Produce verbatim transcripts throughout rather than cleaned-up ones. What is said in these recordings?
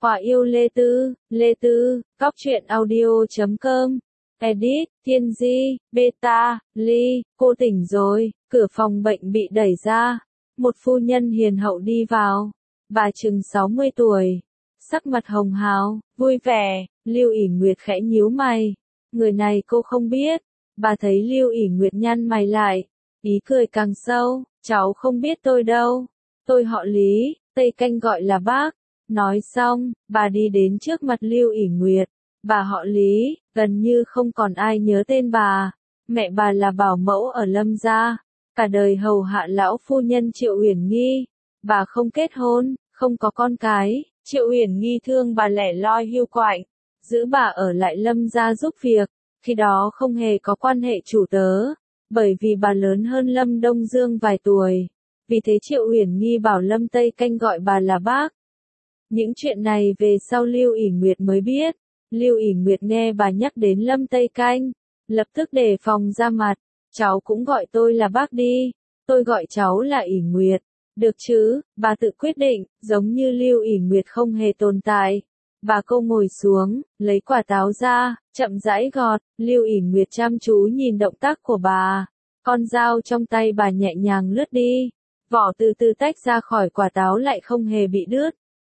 Quả yêu Lê Tư, Lê Tư, Góc truyện audio.com, Edit, Thiên Di, Beta, Ly, cô tỉnh rồi, cửa phòng bệnh bị đẩy ra. Một phu nhân hiền hậu đi vào, bà chừng sáu mươi tuổi, sắc mặt hồng hào, vui vẻ. Lưu ỷ Nguyệt khẽ nhíu mày, người này cô không biết. Bà thấy Lưu ỷ Nguyệt nhăn mày lại, ý cười càng sâu, cháu không biết tôi đâu, tôi họ Lý, Tây Canh gọi là bác. Nói xong, bà đi đến trước mặt Lưu ỷ Nguyệt, bà họ Lý, gần như không còn ai nhớ tên bà. Mẹ bà là bảo mẫu ở Lâm gia, cả đời hầu hạ lão phu nhân Triệu Uyển Nghi. Bà không kết hôn, không có con cái, Triệu Uyển Nghi thương bà lẻ loi hiu quạnh, giữ bà ở lại Lâm gia giúp việc. Khi đó không hề có quan hệ chủ tớ, bởi vì bà lớn hơn Lâm Đông Dương vài tuổi. Vì thế Triệu Uyển Nghi bảo Lâm Tây Canh gọi bà là bác. Những chuyện này về sau Lưu ỷ Nguyệt mới biết. Lưu ỷ Nguyệt nghe bà nhắc đến Lâm Tây Canh, lập tức đề phòng ra mặt. Cháu cũng gọi tôi là bác đi, tôi gọi cháu là ỷ Nguyệt, được chứ? Bà tự quyết định, giống như Lưu ỷ Nguyệt không hề tồn tại. Bà cô ngồi xuống, lấy quả táo ra, chậm rãi gọt. Lưu ỷ Nguyệt chăm chú nhìn động tác của bà. Con dao trong tay bà nhẹ nhàng lướt đi, vỏ từ từ tách ra khỏi quả táo lại không hề bị đứt.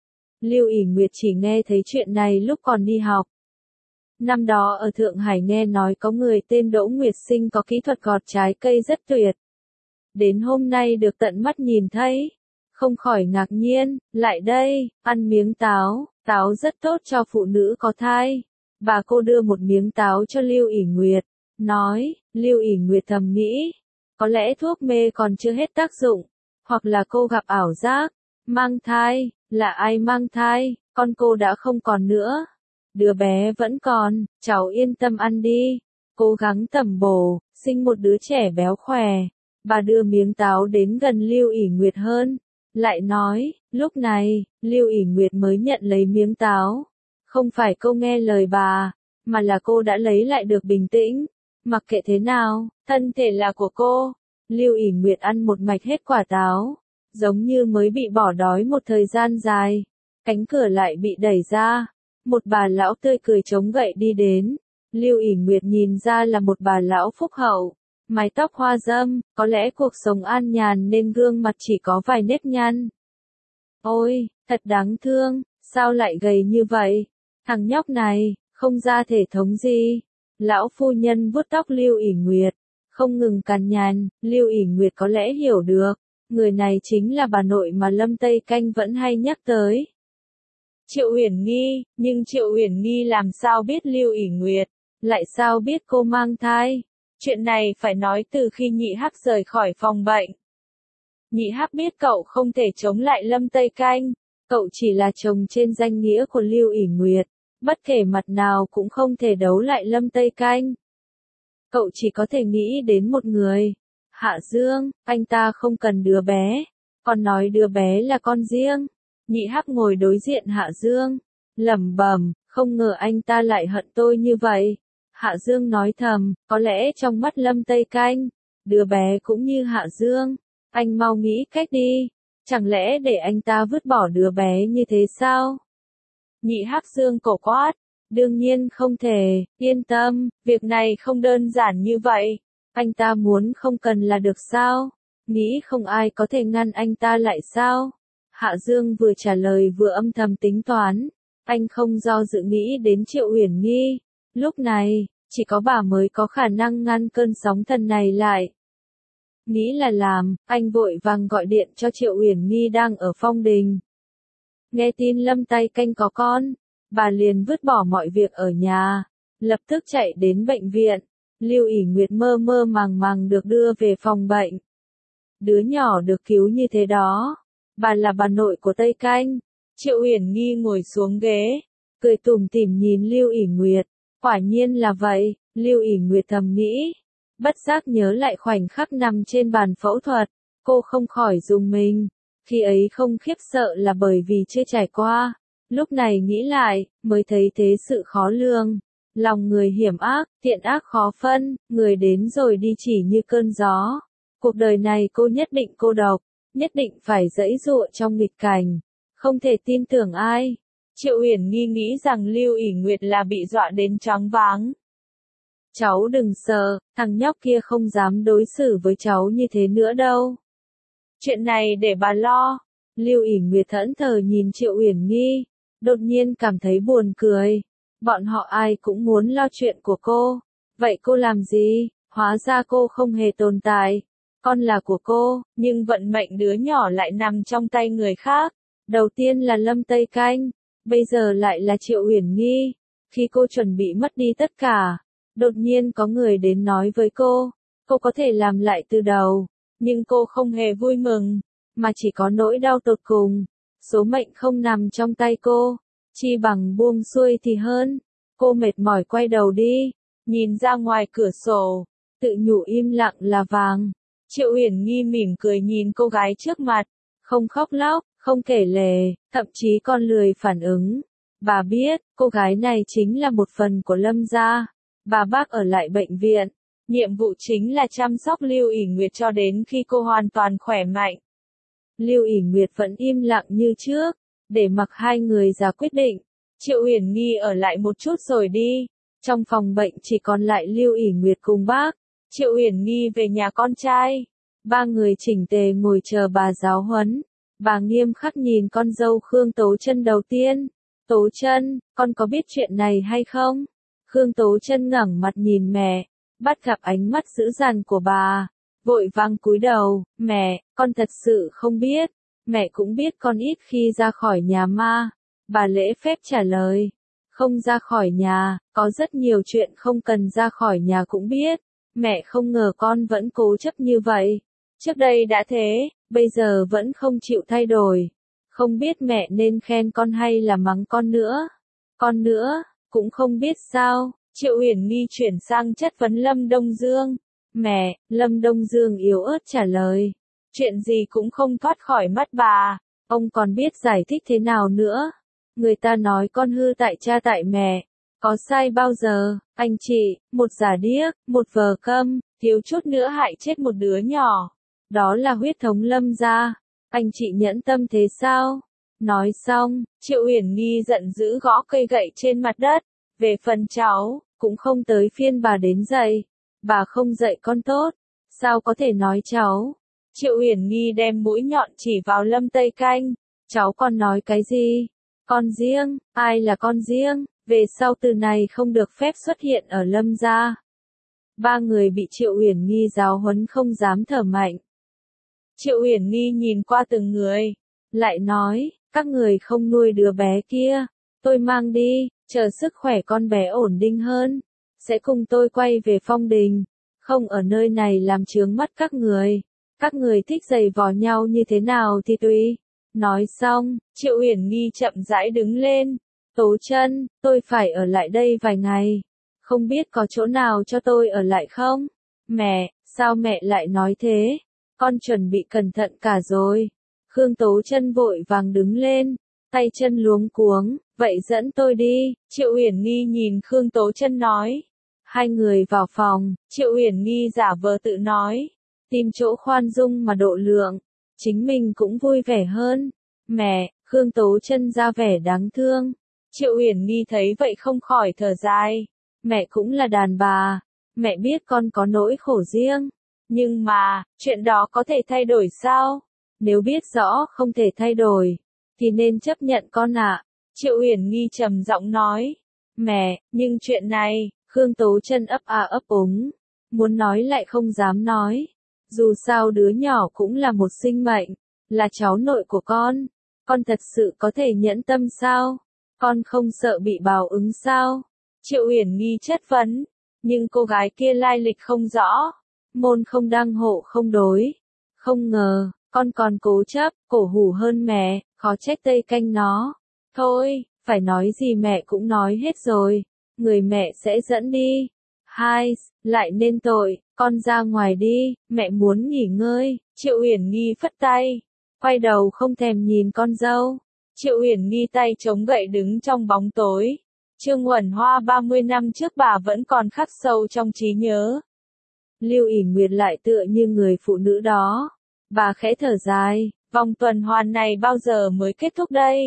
Lưu ỷ Nguyệt chỉ nghe thấy chuyện này lúc còn đi học. Năm đó ở Thượng Hải nghe nói có người tên Đỗ Nguyệt Sinh có kỹ thuật gọt trái cây rất tuyệt. Đến hôm nay được tận mắt nhìn thấy, không khỏi ngạc nhiên. Lại đây, ăn miếng táo, táo rất tốt cho phụ nữ có thai. Bà cô đưa một miếng táo cho Lưu ỷ Nguyệt, nói. Lưu ỷ Nguyệt thầm nghĩ, có lẽ thuốc mê còn chưa hết tác dụng, hoặc là cô gặp ảo giác. Mang thai, là ai mang thai? Con cô đã không còn nữa. Đứa bé vẫn còn, cháu yên tâm ăn đi, cố gắng tẩm bổ, sinh một đứa trẻ béo khỏe. Bà đưa miếng táo đến gần Lưu ỷ Nguyệt hơn, lại nói. Lúc này, Lưu ỷ Nguyệt mới nhận lấy miếng táo. Không phải cô nghe lời bà, mà là cô đã lấy lại được bình tĩnh. Mặc kệ thế nào, thân thể là của cô. Lưu ỷ Nguyệt ăn một mạch hết quả táo, giống như mới bị bỏ đói một thời gian dài. Cánh cửa lại bị đẩy ra, một bà lão tươi cười chống gậy đi đến. Lưu ỷ Nguyệt nhìn ra là một bà lão phúc hậu, mái tóc hoa râm, có lẽ cuộc sống an nhàn nên gương mặt chỉ có vài nếp nhăn. Ôi, thật đáng thương, sao lại gầy như vậy? Thằng nhóc này, không ra thể thống gì. Lão phu nhân vuốt tóc Lưu ỷ Nguyệt, không ngừng cằn nhằn. Lưu ỷ Nguyệt có lẽ hiểu được, người này chính là bà nội mà Lâm Tây Canh vẫn hay nhắc tới. Triệu Uyển Nghi, nhưng Triệu Uyển Nghi làm sao biết Lưu ỷ Nguyệt, lại sao biết cô mang thai? Chuyện này phải nói từ khi Nhị Hắc rời khỏi phòng bệnh. Nhị Hắc biết cậu không thể chống lại Lâm Tây Canh, cậu chỉ là chồng trên danh nghĩa của Lưu ỷ Nguyệt, bất kể mặt nào cũng không thể đấu lại Lâm Tây Canh. Cậu chỉ có thể nghĩ đến một người, Hạ Dương. Anh ta không cần đứa bé, còn nói đứa bé là con riêng. Nhị Hắc ngồi đối diện Hạ Dương, lẩm bẩm, không ngờ anh ta lại hận tôi như vậy. Hạ Dương nói thầm, có lẽ trong mắt Lâm Tây Canh, đứa bé cũng như Hạ Dương. Anh mau nghĩ cách đi, chẳng lẽ để anh ta vứt bỏ đứa bé như thế sao? Nhị Hắc Dương cổ quát, đương nhiên không thể, yên tâm, việc này không đơn giản như vậy. Anh ta muốn không cần là được sao? Nghĩ không ai có thể ngăn anh ta lại sao? Hạ Dương vừa trả lời vừa âm thầm tính toán. Anh không do dự nghĩ đến Triệu Uyển Nghi. Lúc này, chỉ có bà mới có khả năng ngăn cơn sóng thần này lại. Nghĩ là làm, anh vội vàng gọi điện cho Triệu Uyển Nghi đang ở Phong Đình. Nghe tin Lâm Tây Canh có con, bà liền vứt bỏ mọi việc ở nhà, lập tức chạy đến bệnh viện. Lưu ỷ Nguyệt mơ mơ màng màng được đưa về phòng bệnh. Đứa nhỏ được cứu như thế đó, bà là bà nội của Tây Canh. Triệu Uyển Nghi ngồi xuống ghế, cười tủm tỉm nhìn Lưu ỷ Nguyệt. Quả nhiên là vậy, Lưu ỷ Nguyệt thầm nghĩ. Bất giác nhớ lại khoảnh khắc nằm trên bàn phẫu thuật, cô không khỏi rùng mình. Khi ấy không khiếp sợ là bởi vì chưa trải qua. Lúc này nghĩ lại, mới thấy thế sự khó lường. Lòng người hiểm ác, thiện ác khó phân, người đến rồi đi chỉ như cơn gió. Cuộc đời này cô nhất định cô độc, nhất định phải giãy giụa trong nghịch cảnh, không thể tin tưởng ai. Triệu Uyển Nghi nghĩ rằng Lưu ỷ Nguyệt là bị dọa đến choáng váng. Cháu đừng sợ, thằng nhóc kia không dám đối xử với cháu như thế nữa đâu. Chuyện này để bà lo. Lưu ỷ Nguyệt thẫn thờ nhìn Triệu Uyển Nghi, đột nhiên cảm thấy buồn cười. Bọn họ ai cũng muốn lo chuyện của cô. Vậy cô làm gì? Hóa ra cô không hề tồn tại. Con là của cô, nhưng vận mệnh đứa nhỏ lại nằm trong tay người khác. Đầu tiên là Lâm Tây Canh, bây giờ lại là Triệu Uyển Nghi. Khi cô chuẩn bị mất đi tất cả, đột nhiên có người đến nói với cô, cô có thể làm lại từ đầu, nhưng cô không hề vui mừng, mà chỉ có nỗi đau tột cùng. Số mệnh không nằm trong tay cô, chi bằng buông xuôi thì hơn. Cô mệt mỏi quay đầu đi, nhìn ra ngoài cửa sổ, tự nhủ im lặng là vàng. Triệu Uyển Nghi mỉm cười nhìn cô gái trước mặt, không khóc lóc, không kể lể, thậm chí còn lười phản ứng. Bà biết, cô gái này chính là một phần của Lâm gia. Bà bác ở lại bệnh viện, nhiệm vụ chính là chăm sóc Lưu ỷ Nguyệt cho đến khi cô hoàn toàn khỏe mạnh. Lưu ỷ Nguyệt vẫn im lặng như trước, để mặc hai người ra quyết định. Triệu Uyển Nghi ở lại một chút rồi đi. Trong phòng bệnh chỉ còn lại Lưu ỷ Nguyệt cùng bác. Triệu Uyển Nghi về nhà con trai. Ba người chỉnh tề ngồi chờ bà giáo huấn. Bà nghiêm khắc nhìn con dâu Khương Tố Chân đầu tiên. Tố Chân, con có biết chuyện này hay không? Khương Tố Chân ngẩng mặt nhìn mẹ, bắt gặp ánh mắt dữ dằn của bà, vội vàng cúi đầu. Mẹ, con thật sự không biết. Mẹ cũng biết con ít khi ra khỏi nhà ma. Bà lễ phép trả lời. Không ra khỏi nhà, có rất nhiều chuyện không cần ra khỏi nhà cũng biết. Mẹ không ngờ con vẫn cố chấp như vậy. Trước đây đã thế, bây giờ vẫn không chịu thay đổi. Không biết mẹ nên khen con hay là mắng con nữa. Con nữa, cũng không biết sao. Triệu Uyển Nghi chuyển sang chất vấn Lâm Đông Dương. Mẹ, Lâm Đông Dương yếu ớt trả lời. Chuyện gì cũng không thoát khỏi mắt bà. Ông còn biết giải thích thế nào nữa. Người ta nói con hư tại cha tại mẹ. Có sai bao giờ, anh chị, một giả điếc, một vờ câm, thiếu chút nữa hại chết một đứa nhỏ. Đó là huyết thống Lâm gia. Anh chị nhẫn tâm thế sao? Nói xong, Triệu Uyển Nghi giận dữ gõ cây gậy trên mặt đất. Về phần cháu, cũng không tới phiên bà đến dạy. Bà không dạy con tốt, sao có thể nói cháu? Triệu Uyển Nghi đem mũi nhọn chỉ vào Lâm Tây Canh. Cháu còn nói cái gì? Con riêng, ai là con riêng? Về sau từ này không được phép xuất hiện ở Lâm gia. Ba người bị Triệu Uyển Nghi giáo huấn không dám thở mạnh. Triệu Uyển Nghi nhìn qua từng người, lại nói, các người không nuôi đứa bé kia, tôi mang đi, chờ sức khỏe con bé ổn định hơn, sẽ cùng tôi quay về Phong Đình, không ở nơi này làm chướng mắt các người. Các người thích giày vò nhau như thế nào thì tùy. Nói xong, Triệu Uyển Nghi chậm rãi đứng lên. Tố Chân, tôi phải ở lại đây vài ngày. Không biết có chỗ nào cho tôi ở lại không? Mẹ, sao mẹ lại nói thế? Con chuẩn bị cẩn thận cả rồi. Khương Tố Chân vội vàng đứng lên, tay chân luống cuống, vậy dẫn tôi đi. Triệu Uyển Nghi nhìn Khương Tố Chân nói. Hai người vào phòng, Triệu Uyển Nghi giả vờ tự nói. Tìm chỗ khoan dung mà độ lượng, chính mình cũng vui vẻ hơn. Mẹ, Khương Tố Chân ra vẻ đáng thương. Triệu Uyển Nghi thấy vậy không khỏi thở dài. Mẹ cũng là đàn bà, mẹ biết con có nỗi khổ riêng. Nhưng mà, chuyện đó có thể thay đổi sao? Nếu biết rõ không thể thay đổi, thì nên chấp nhận con ạ. Triệu Uyển Nghi trầm giọng nói. Mẹ, nhưng chuyện này, Khương Tố Chân ấp a ấp úng, muốn nói lại không dám nói. Dù sao đứa nhỏ cũng là một sinh mệnh, là cháu nội của con. Con thật sự có thể nhẫn tâm sao? Con không sợ bị báo ứng sao? Triệu Uyển Nghi chất vấn, nhưng cô gái kia lai lịch không rõ. Môn không đăng hộ không đối. Không ngờ, con còn cố chấp, cổ hủ hơn mẹ, khó trách Tây Canh nó. Thôi, phải nói gì mẹ cũng nói hết rồi. Người mẹ sẽ dẫn đi. Hai, lại nên tội, con ra ngoài đi, mẹ muốn nghỉ ngơi. Triệu Uyển Nghi phất tay, quay đầu không thèm nhìn con dâu. Triệu Uyển Nghi tay chống gậy đứng trong bóng tối. Trương Uẩn Hoa ba mươi năm trước bà vẫn còn khắc sâu trong trí nhớ. Lưu ỷ Nguyệt lại tựa như người phụ nữ đó. Bà khẽ thở dài, vòng tuần hoàn này bao giờ mới kết thúc đây?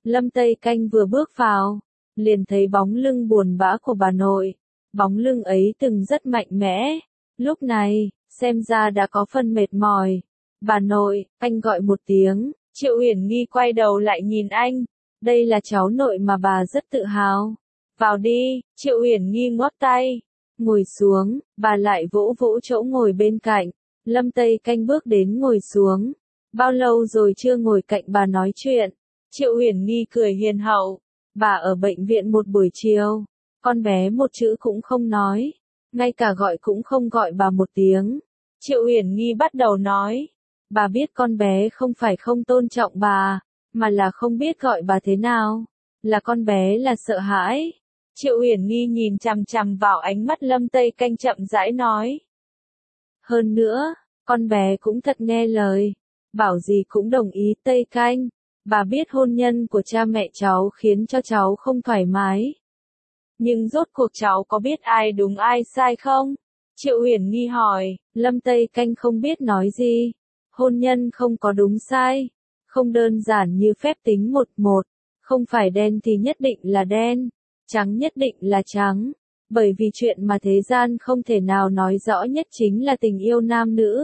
Lâm Tây Canh vừa bước vào, liền thấy bóng lưng buồn bã của bà nội. Bóng lưng ấy từng rất mạnh mẽ, lúc này, xem ra đã có phần mệt mỏi. Bà nội, anh gọi một tiếng, Triệu Uyển Nghi quay đầu lại nhìn anh. Đây là cháu nội mà bà rất tự hào. Vào đi, Triệu Uyển Nghi ngoắc tay. Ngồi xuống, bà lại vỗ vỗ chỗ ngồi bên cạnh. Lâm Tây Canh bước đến ngồi xuống. Bao lâu rồi chưa ngồi cạnh bà nói chuyện. Triệu Uyển Nghi cười hiền hậu. Bà ở bệnh viện một buổi chiều. Con bé một chữ cũng không nói. Ngay cả gọi cũng không gọi bà một tiếng. Triệu Uyển Nghi bắt đầu nói. Bà biết con bé không phải không tôn trọng bà, mà là không biết gọi bà thế nào. Là con bé là sợ hãi. Triệu Uyển Nghi nhìn chằm chằm vào ánh mắt Lâm Tây Canh chậm rãi nói. Hơn nữa, con bé cũng thật nghe lời. Bảo gì cũng đồng ý. Tây Canh, bà biết hôn nhân của cha mẹ cháu khiến cho cháu không thoải mái. Nhưng rốt cuộc cháu có biết ai đúng ai sai không? Triệu Uyển Nghi hỏi. Lâm Tây Canh không biết nói gì. Hôn nhân không có đúng sai. Không đơn giản như phép tính một một. Không phải đen thì nhất định là đen. Trắng nhất định là trắng. Bởi vì chuyện mà thế gian không thể nào nói rõ nhất chính là tình yêu nam nữ.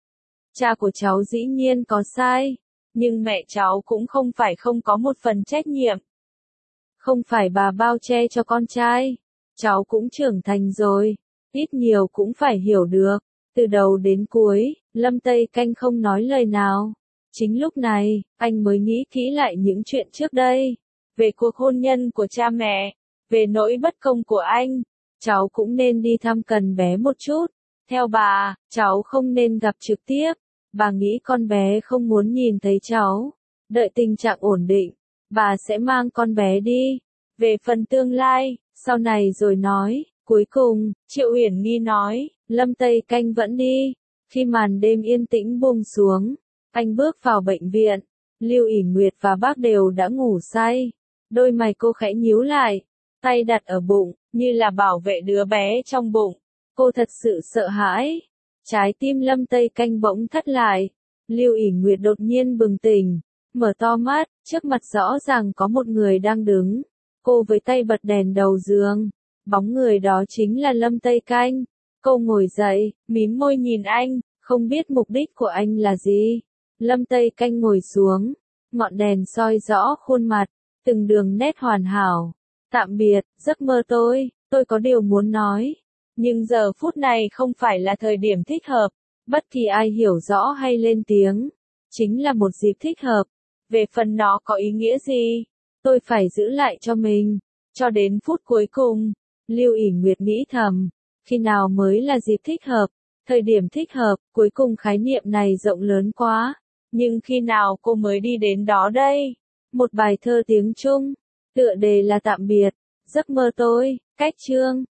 Cha của cháu dĩ nhiên có sai. Nhưng mẹ cháu cũng không phải không có một phần trách nhiệm. Không phải bà bao che cho con trai. Cháu cũng trưởng thành rồi. Ít nhiều cũng phải hiểu được. Từ đầu đến cuối, Lâm Tây Canh không nói lời nào. Chính lúc này, anh mới nghĩ kỹ lại những chuyện trước đây. Về cuộc hôn nhân của cha mẹ. Về nỗi bất công của anh. Cháu cũng nên đi thăm Cần bé một chút. Theo bà, cháu không nên gặp trực tiếp. Bà nghĩ con bé không muốn nhìn thấy cháu. Đợi tình trạng ổn định, bà sẽ mang con bé đi. Về phần tương lai, sau này rồi nói. Cuối cùng, Triệu Uyển Nghi nói, Lâm Tây Canh vẫn đi. Khi màn đêm yên tĩnh buông xuống, anh bước vào bệnh viện. Lưu ỷ Nguyệt và bác đều đã ngủ say. Đôi mày cô khẽ nhíu lại, tay đặt ở bụng, như là bảo vệ đứa bé trong bụng. Cô thật sự sợ hãi. Trái tim Lâm Tây Canh bỗng thắt lại. Lưu ỷ Nguyệt đột nhiên bừng tỉnh, mở to mắt, trước mặt rõ ràng có một người đang đứng. Cô với tay bật đèn đầu giường. Bóng người đó chính là Lâm Tây Canh. Cô ngồi dậy, mím môi nhìn anh, không biết mục đích của anh là gì. Lâm Tây Canh ngồi xuống, ngọn đèn soi rõ khuôn mặt, từng đường nét hoàn hảo. Tạm biệt, giấc mơ tôi, tôi có điều muốn nói. Nhưng giờ phút này không phải là thời điểm thích hợp. Bất kỳ ai hiểu rõ hay lên tiếng, chính là một dịp thích hợp. Về phần nó có ý nghĩa gì, tôi phải giữ lại cho mình, cho đến phút cuối cùng. Lưu ỷ Nguyệt nghĩ thầm, khi nào mới là dịp thích hợp, thời điểm thích hợp, cuối cùng khái niệm này rộng lớn quá. Nhưng khi nào cô mới đi đến đó đây? Một bài thơ tiếng Trung, tựa đề là Tạm biệt, giấc mơ tôi, cách chương.